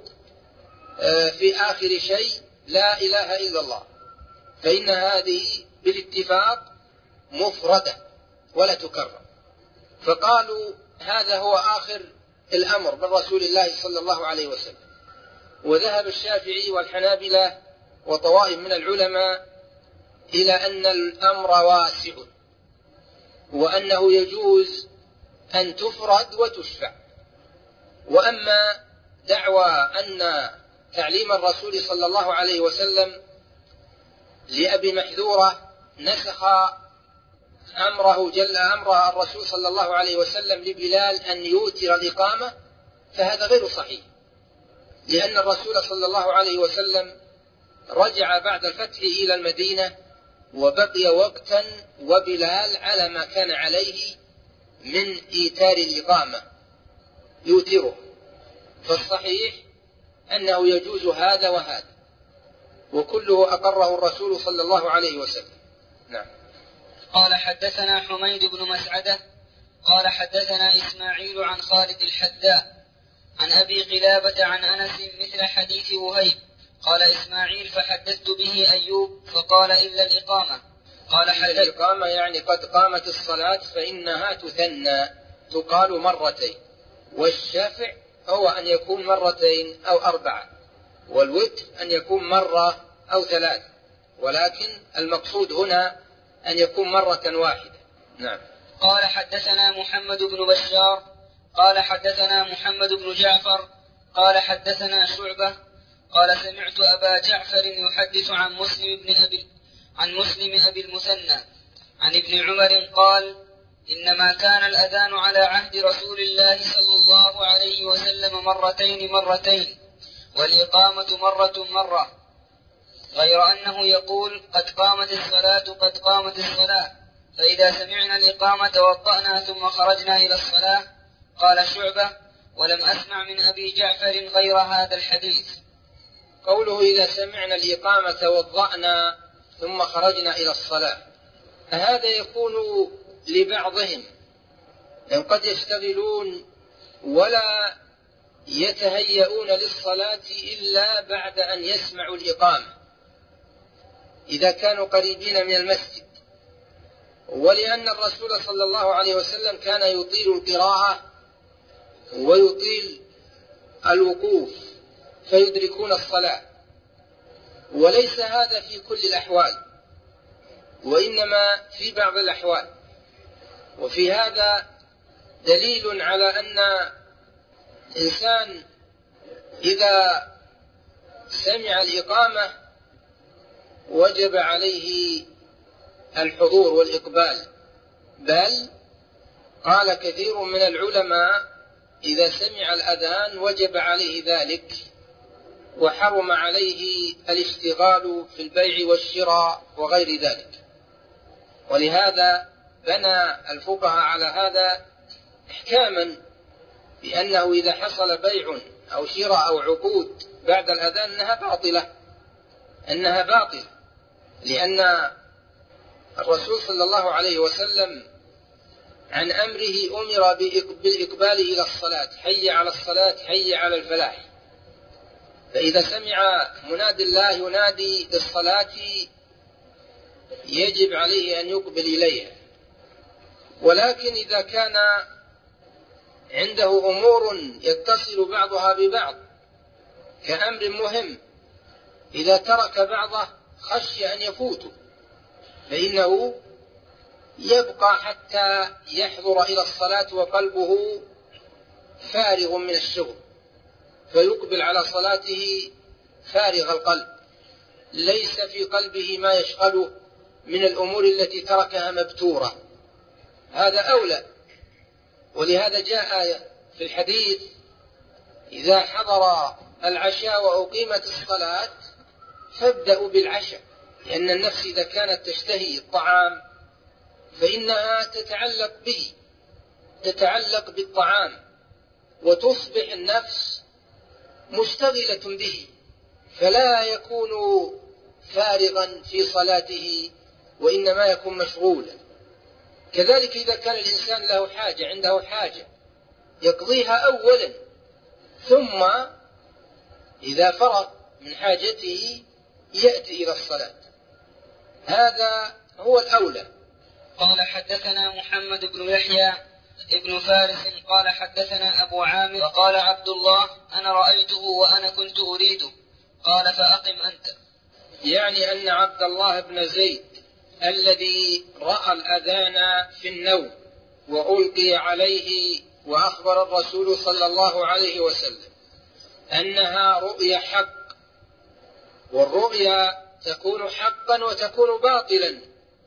في آخر شيء لا إله إلا الله، فإن هذه بالاتفاق مفردة ولا تكرر. فقالوا هذا هو آخر الأمر بالرسول الله صلى الله عليه وسلم. وذهب الشافعي والحنابلة وطوائف من العلماء إلى أن الأمر واسع، وأنه يجوز أن تفرد وتشفع. وأما دعوى أن تعليم الرسول صلى الله عليه وسلم لأبي محذورة نسخ أمر الرسول صلى الله عليه وسلم لبلال أن يوتر الإقامة، فهذا غير صحيح، لأن الرسول صلى الله عليه وسلم رجع بعد الفتح إلى المدينة وبقي وقتا وبلال على ما كان عليه من إيتار الإقامة يوتره. فالصحيح أنه يجوز هذا وهذا، وكله أقره الرسول صلى الله عليه وسلم. نعم. قال حدثنا حميد بن مسعدة قال حدثنا إسماعيل عن خالد الحذاء عن أبي قلابة عن أنس مثل حديث وهيب. قال إسماعيل فحدثت به أيوب فقال إلا الإقامة. قال الإقامة يعني قد قامت الصلاة فإنها تثنى تقال مرتين، والشفع هو أن يكون مرتين أو أربعة، والوتر أن يكون مرة أو ثلاث، ولكن المقصود هنا أن يكون مرة واحدة. نعم. قال حدثنا محمد بن بشار قال حدثنا محمد بن جعفر قال حدثنا شعبة قال سمعت أبا جعفر يحدث عن مسلم أبي المثنى عن ابن عمر قال إنما كان الأذان على عهد رسول الله صلى الله عليه وسلم مرتين والإقامة مرة، غير أنه يقول قد قامت الصلاة، فإذا سمعنا الإقامة توضأنا ثم خرجنا إلى الصلاة. قال شعبة ولم أسمع من أبي جعفر غير هذا الحديث. قوله إذا سمعنا الإقامة توضأنا ثم خرجنا إلى الصلاة، هذا يكون لبعضهم، لأن قد يشتغلون ولا يتهيئون للصلاة إلا بعد أن يسمعوا الإقامة إذا كانوا قريبين من المسجد. ولأن الرسول صلى الله عليه وسلم كان يطيل القراءة ويطيل الوقوف فيدركون الصلاة، وليس هذا في كل الأحوال، وإنما في بعض الأحوال. وفي هذا دليل على أن الإنسان إذا سمع الإقامة وجب عليه الحضور والإقبال، بل قال كثير من العلماء إذا سمع الأذان وجب عليه ذلك، وحرم عليه الاشتغال في البيع والشراء وغير ذلك. ولهذا بنى الفقهاء على هذا احكاما بأنه إذا حصل بيع أو شراء أو عقود بعد الأذان أنها باطلة، لأن الرسول صلى الله عليه وسلم عن أمره أمر بالإقبال إلى الصلاة، حي على الصلاة حي على الفلاح. فإذا سمع منادي الله ينادي بالصلاة يجب عليه أن يقبل إليها. ولكن إذا كان عنده أمور يتصل بعضها ببعض كأمر مهم، إذا ترك بعضه خشي أن يفوته، فإنه يبقى حتى يحضر إلى الصلاة وقلبه فارغ من الشغل، فيقبل على صلاته فارغ القلب، ليس في قلبه ما يشغله من الأمور التي تركها مبتورة. هذا أولى. ولهذا جاء في الحديث إذا حضر العشاء وأقيمت الصلاة فابدأوا بالعشاء، لأن النفس إذا كانت تشتهي الطعام فإنها تتعلق بالطعام، وتصبح النفس مشتغلة به، فلا يكون فارغا في صلاته وإنما يكون مشغولا. كذلك إذا كان الإنسان له حاجة، عنده حاجة يقضيها أولا، ثم إذا فرغ من حاجته يأتي إلى الصلاة. هذا هو الأولى. قال حدثنا محمد بن يحيى ابن فارس قال حدثنا أبو عامر وقال عبد الله أنا رأيته وأنا كنت أريده، قال فأقم أنت. يعني أن عبد الله بن زيد الذي رأى الأذان في النوم وألقي عليه وأخبر الرسول صلى الله عليه وسلم أنها رؤيا حق، والرؤيا تكون حقا وتكون باطلا،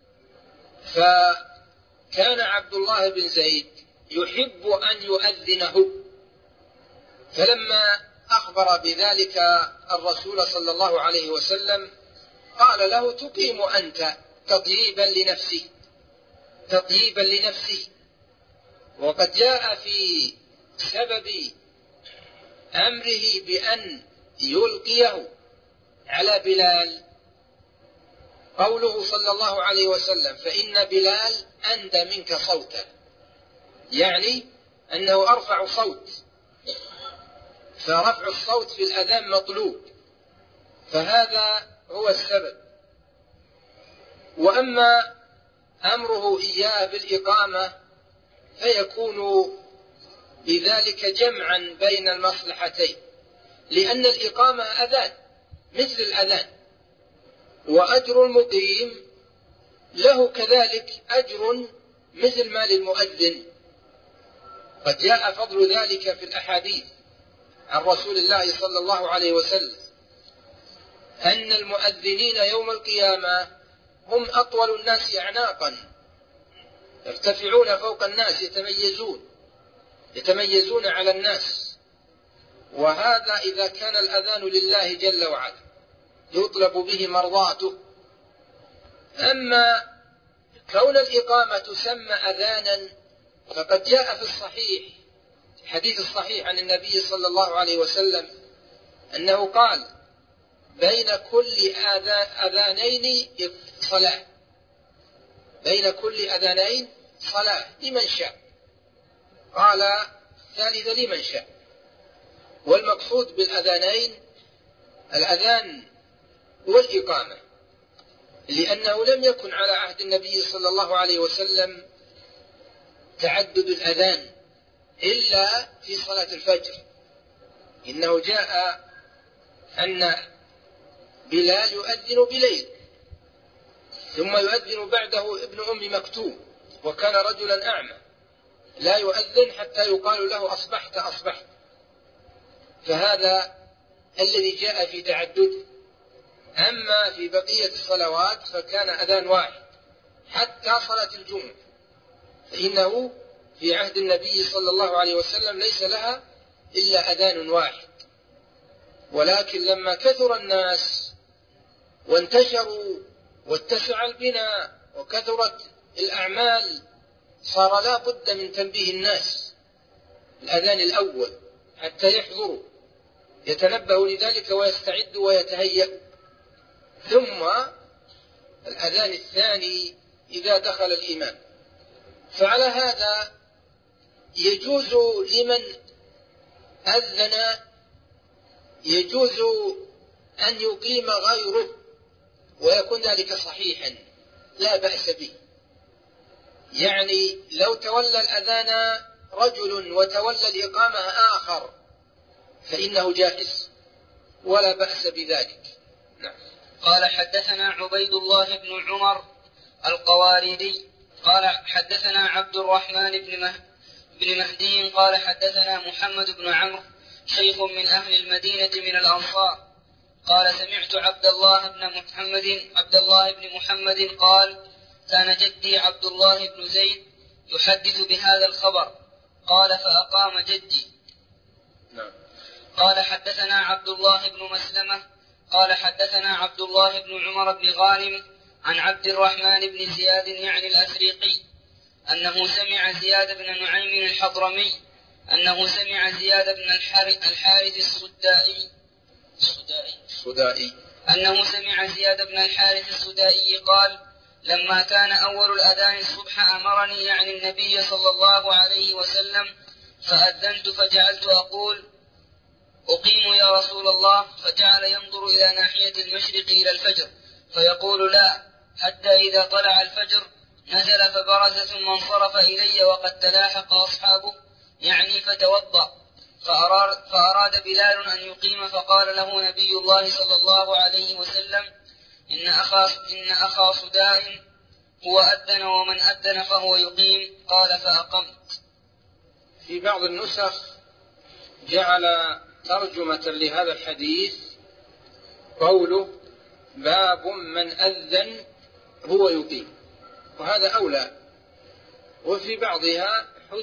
فكان عبد الله بن زيد يحب أن يؤذنه، فلما أخبر بذلك الرسول صلى الله عليه وسلم قال له تقيم أنت تطييبا لنفسه. وقد جاء في سبب أمره بأن يلقيه على بلال قوله صلى الله عليه وسلم فإن بلال أندى منك صوتا، يعني أنه أرفع صوت، فرفع الصوت في الأذان مطلوب، فهذا هو السبب. وأما أمره إياه بالإقامة فيكون بذلك جمعا بين المصلحتين، لأن الإقامة أذان مثل الأذان، وأجر المقيم له كذلك أجر مثل ما للمؤذن. قد جاء فضل ذلك في الأحاديث عن رسول الله صلى الله عليه وسلم أن المؤذنين يوم القيامة هم أطول الناس أعناقا، يرتفعون فوق الناس، يتميزون على الناس. وهذا إذا كان الأذان لله جل وعلا يطلب به مرضاته. أما كون الإقامة تسمى أذانا فقد جاء في الصحيح الحديث الصحيح عن النبي صلى الله عليه وسلم أنه قال بين كل أذانين صلاة، بين كل أذانين صلاة لمن شاء، قال ثالث لمن شاء. والمقصود بالأذانين الأذان والإقامة، لأنه لم يكن على عهد النبي صلى الله عليه وسلم تعدد الأذان، إلا في صلاة الفجر. إنه جاء أن بلال يؤذن بليل، ثم يؤذن بعده ابن أم مكتوم، وكان رجلا أعمى لا يؤذن حتى يقال له أصبحت أصبحت. فهذا الذي جاء في تعدد. أما في بقية الصلوات فكان أذان واحد، حتى صلاة الجمعة فإنه في عهد النبي صلى الله عليه وسلم ليس لها إلا أذان واحد. ولكن لما كثر الناس وانتشروا واتسع البناء وكثرت الأعمال صار لا بد من تنبيه الناس الأذان الأول حتى يحضروا يتنبهوا لذلك ويستعدوا ويتهيأوا، ثم الأذان الثاني إذا دخل الإمام. فعلى هذا يجوز لمن أذن يجوز أن يقيم غيره ويكون ذلك صحيحا لا بأس به. يعني لو تولى الأذان رجل وتولى الإقامة آخر فإنه جائز ولا بأس بذلك. نعم. قال حدثنا عبيد الله بن عمر القواردي قال حدثنا عبد الرحمن بن مهدي قال حدثنا محمد بن عمرو شيخ من أهل المدينة من الأنصار قال سمعت عبد الله بن محمد قال كان جدي عبد الله بن زيد يحدث بهذا الخبر قال فأقام جدي. نعم. قال حدثنا عبد الله بن مسلمة قال حدثنا عبد الله بن عمر بن غانم عن عبد الرحمن بن زياد يعني الأفريقي أنه سمع زياد بن نعيم الحضرمي أنه سمع زياد بن الحارث السدائي أنه سمع زياد بن الحارث السدائي قال لما كان أول الأذان الصبح أمرني يعني النبي صلى الله عليه وسلم فأذنت فجعلت أقول أقيم يا رسول الله، فجعل ينظر إلى ناحية المشرق إلى الفجر فيقول لا، حتى إذا طلع الفجر نزل فبرز ثم انصرف إلي وقد تلاحق أصحابه يعني فتوضأ. فأراد بلال أن يقيم فقال له نبي الله صلى الله عليه وسلم إن أخا صداء هو أذن ومن أذن فهو يقيم. قال فأقمت. في بعض النسخ جعل ترجمة لهذا الحديث قوله باب من أذن هو يقيم، وهذا أولى. وفي بعضها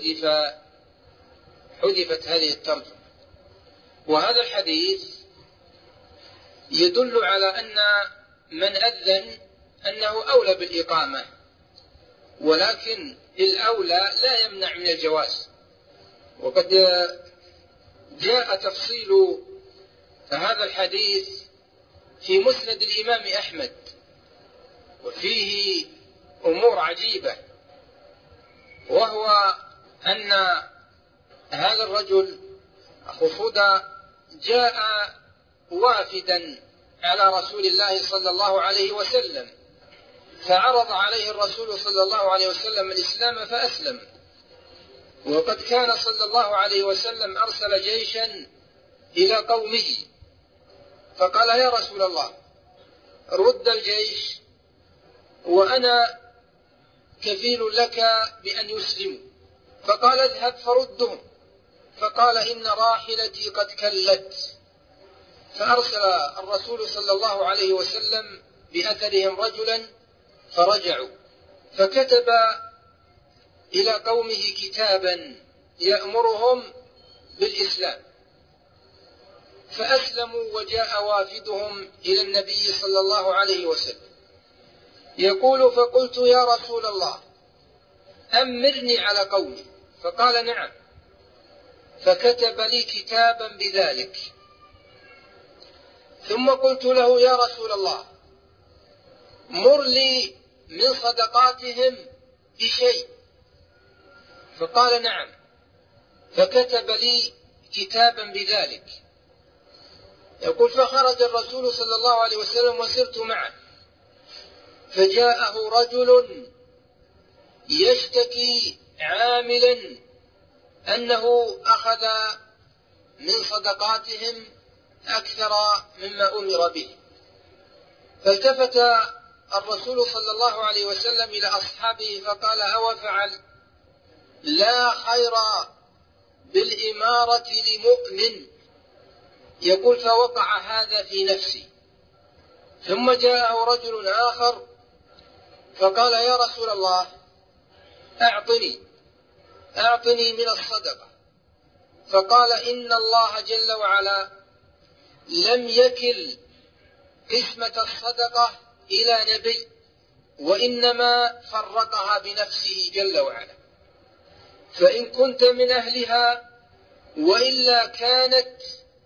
حذفت هذه الترجمة. وهذا الحديث يدل على أن من أذن أنه أولى بالإقامة، ولكن الأولى لا يمنع من الجواز. وقد جاء تفصيل هذا الحديث في مسند الإمام أحمد وفيه أمور عجيبة، وهو أن هذا الرجل أخو صدى جاء وافدا على رسول الله صلى الله عليه وسلم، فعرض عليه الرسول صلى الله عليه وسلم الإسلام فأسلم. وقد كان صلى الله عليه وسلم أرسل جيشا إلى قومه فقال يا رسول الله رد الجيش وأنا كفيل لك بأن يسلموا. فقال اذهب فردهم. فقال إن راحلتي قد كلت. فأرسل الرسول صلى الله عليه وسلم بأثرهم رجلا فرجعوا، فكتب إلى قومه كتابا يأمرهم بالإسلام، فأسلموا وجاء وافدهم إلى النبي صلى الله عليه وسلم يقول فقلت يا رسول الله أمرني على قومي. فقال نعم، فكتب لي كتابا بذلك. ثم قلت له يا رسول الله مر لي من صدقاتهم بشيء. فقال نعم، فكتب لي كتابا بذلك. يقول فخرج الرسول صلى الله عليه وسلم وسرت معه، فجاءه رجل يشتكي عاملا أنه أخذ من صدقاتهم أكثر مما أمر به. فالتفت الرسول صلى الله عليه وسلم إلى أصحابه فقال: أو فعل؟ لا خير بالإمارة لمؤمن. يقول: فوقع هذا في نفسي. ثم جاءه رجل آخر فقال: يا رسول الله، أعطني من الصدقة. فقال: إن الله جل وعلا لم يكل قسمة الصدقة إلى نبي، وإنما فرقها بنفسه جل وعلا، فإن كنت من أهلها وإلا كانت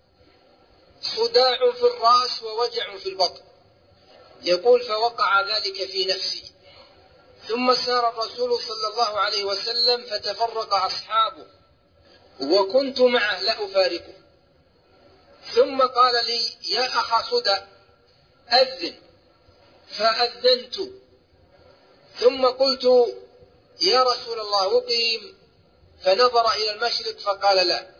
صداع في الرأس ووجع في البطن. يقول: فوقع ذلك في نفسي. ثم سار الرسول صلى الله عليه وسلم فتفرق أصحابه وكنت معه لا أفارقه. ثم قال لي: يا أخا صدى، أذن. فأذنت. ثم قلت: يا رسول الله أقيم؟ فنظر إلى المشرق فقال: لا.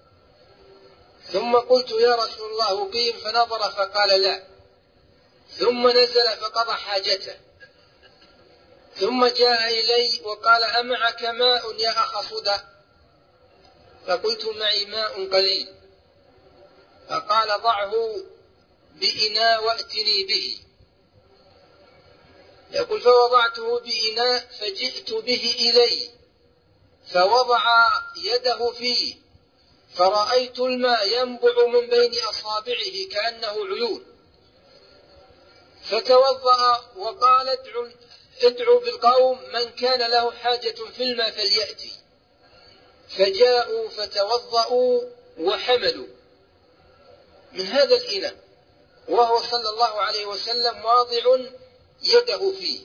ثم قلت: يا رسول الله أقيم؟ فنظر فقال: لا. ثم نزل فقضى حاجته، ثم جاء إلي وقال: أمعك ماء يا أخ صدى؟ فقلت: معي ماء قليل. فقال: ضعه بإناء وأتني به. يقول: فوضعته بإناء فجئت به إلي فوضع يده فيه فرأيت الماء ينبع من بين أصابعه كأنه عيون، فتوضأ وقال: ادعوا بالقوم من كان له حاجة في الماء فليأتي. فجاءوا فتوضأوا وحملوا من هذا الإناء وهو صلى الله عليه وسلم واضع يده فيه.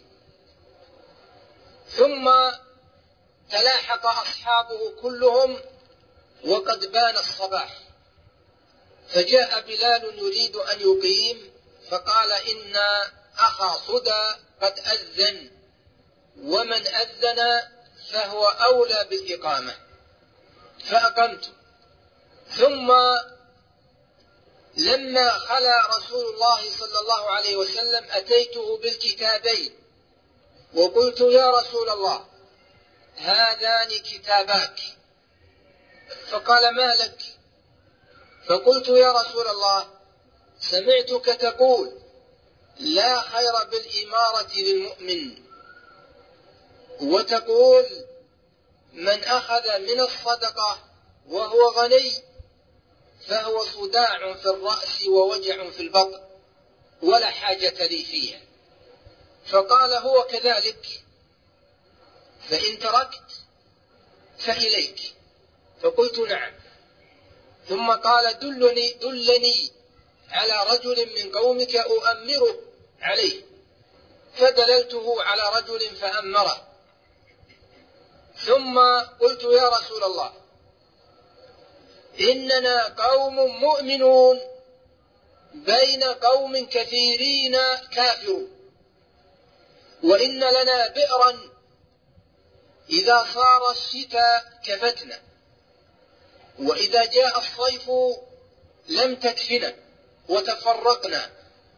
ثم تلاحق أصحابه كلهم وقد بان الصباح، فجاء بلال يريد أن يقيم فقال: إن أخا صدى قد أذن، ومن أذن فهو أولى بالإقامة. فأقمت. ثم لما خلا رسول الله صلى الله عليه وسلم أتيته بالكتابين وقلت: يا رسول الله، هذان كتاباك. فقال: ما لك؟ فقلت: يا رسول الله، سمعتك تقول: لا خير بالإمارة للمؤمن، وتقول: من أخذ من الصدقة وهو غني فهو صداع في الرأس ووجع في البطن ولا حاجة لي فيها. فقال: هو كذلك، فإن تركت فإليك. فقلت: نعم. ثم قال: دلني على رجل من قومك أؤمره عليه. فدللته على رجل فأمره. ثم قلت: يا رسول الله، إننا قوم مؤمنون بين قوم كثيرين كافرون، وإن لنا بئرا إذا صار الشتاء كفتنا، وإذا جاء الصيف لم تكفنا وتفرقنا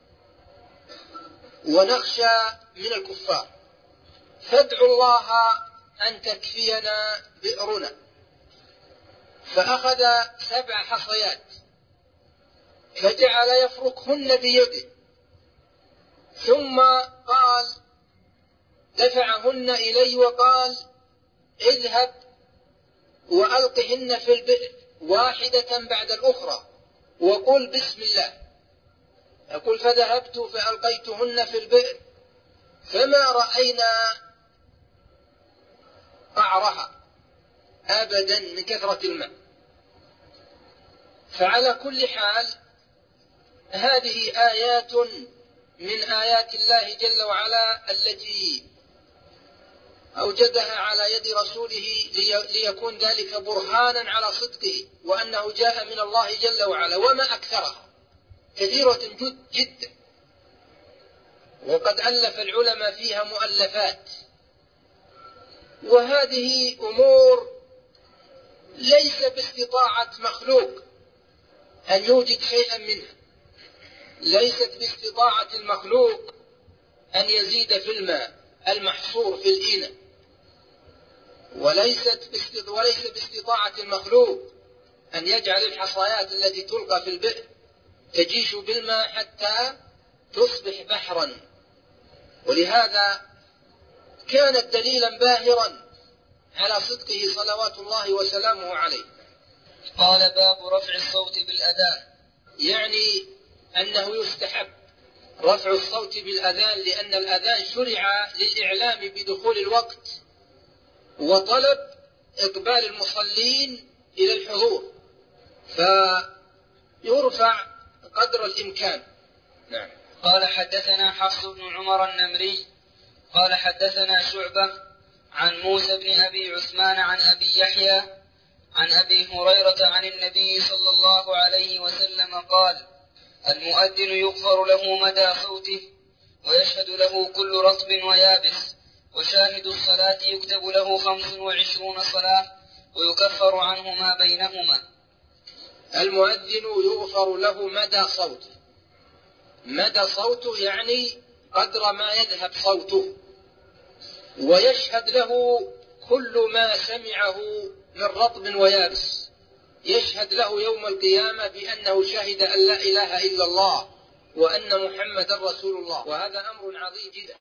ونخشى من الكفار، فادعوا الله أن تكفينا بئرنا. فأخذ 7 حصيات فجعل يفركهن بيده، ثم قال دفعهن إلي وقال: اذهب وألقهن في البئر واحدة بعد الأخرى وقل بسم الله. يقول: فذهبت فألقيتهن في البئر فما رأينا قعرها أبدا من كثرة الماء. فعلى كل حال هذه آيات من آيات الله جل وعلا التي أوجدها على يد رسوله ليكون ذلك برهانا على صدقه وأنه جاء من الله جل وعلا، وما أكثرها كثيرة جدا، وقد ألف العلماء فيها مؤلفات. وهذه أمور ليس باستطاعة مخلوق أن يوجد شيئا منها، ليست باستطاعة المخلوق أن يزيد في الماء المحصور في الإناء، وليس باستطاعة المخلوق أن يجعل الحصيات التي تلقى في البئر تجيش بالماء حتى تصبح بحرا. ولهذا كانت دليلا باهرا على صدقه صلوات الله وسلامه عليه. قال: باب رفع الصوت بالأذان. يعني أنه يستحب رفع الصوت بالأذان، لأن الأذان شرع للإعلام بدخول الوقت وطلب إقبال المصلين إلى الحضور، فيرفع قدر الإمكان. نعم. قال: حدثنا حفص بن عمر النمري قال: حدثنا شعبة عن موسى بن أبي عثمان عن أبي يحيى عن أبي هريرة عن النبي صلى الله عليه وسلم قال: المؤذن يغفر له مدى صوته ويشهد له كل رطب ويابس، وشاهد الصلاة يكتب له 25 صلاة ويكفر عنه ما بينهما. المؤذن يغفر له مدى صوته، مدى صوته يعني قدر ما يذهب صوته، ويشهد له كل ما سمعه من رطب ويابس، يشهد له يوم القيامة بأنه شهد أن لا إله إلا الله وأن محمد رسول الله، وهذا أمر عظيم جدا.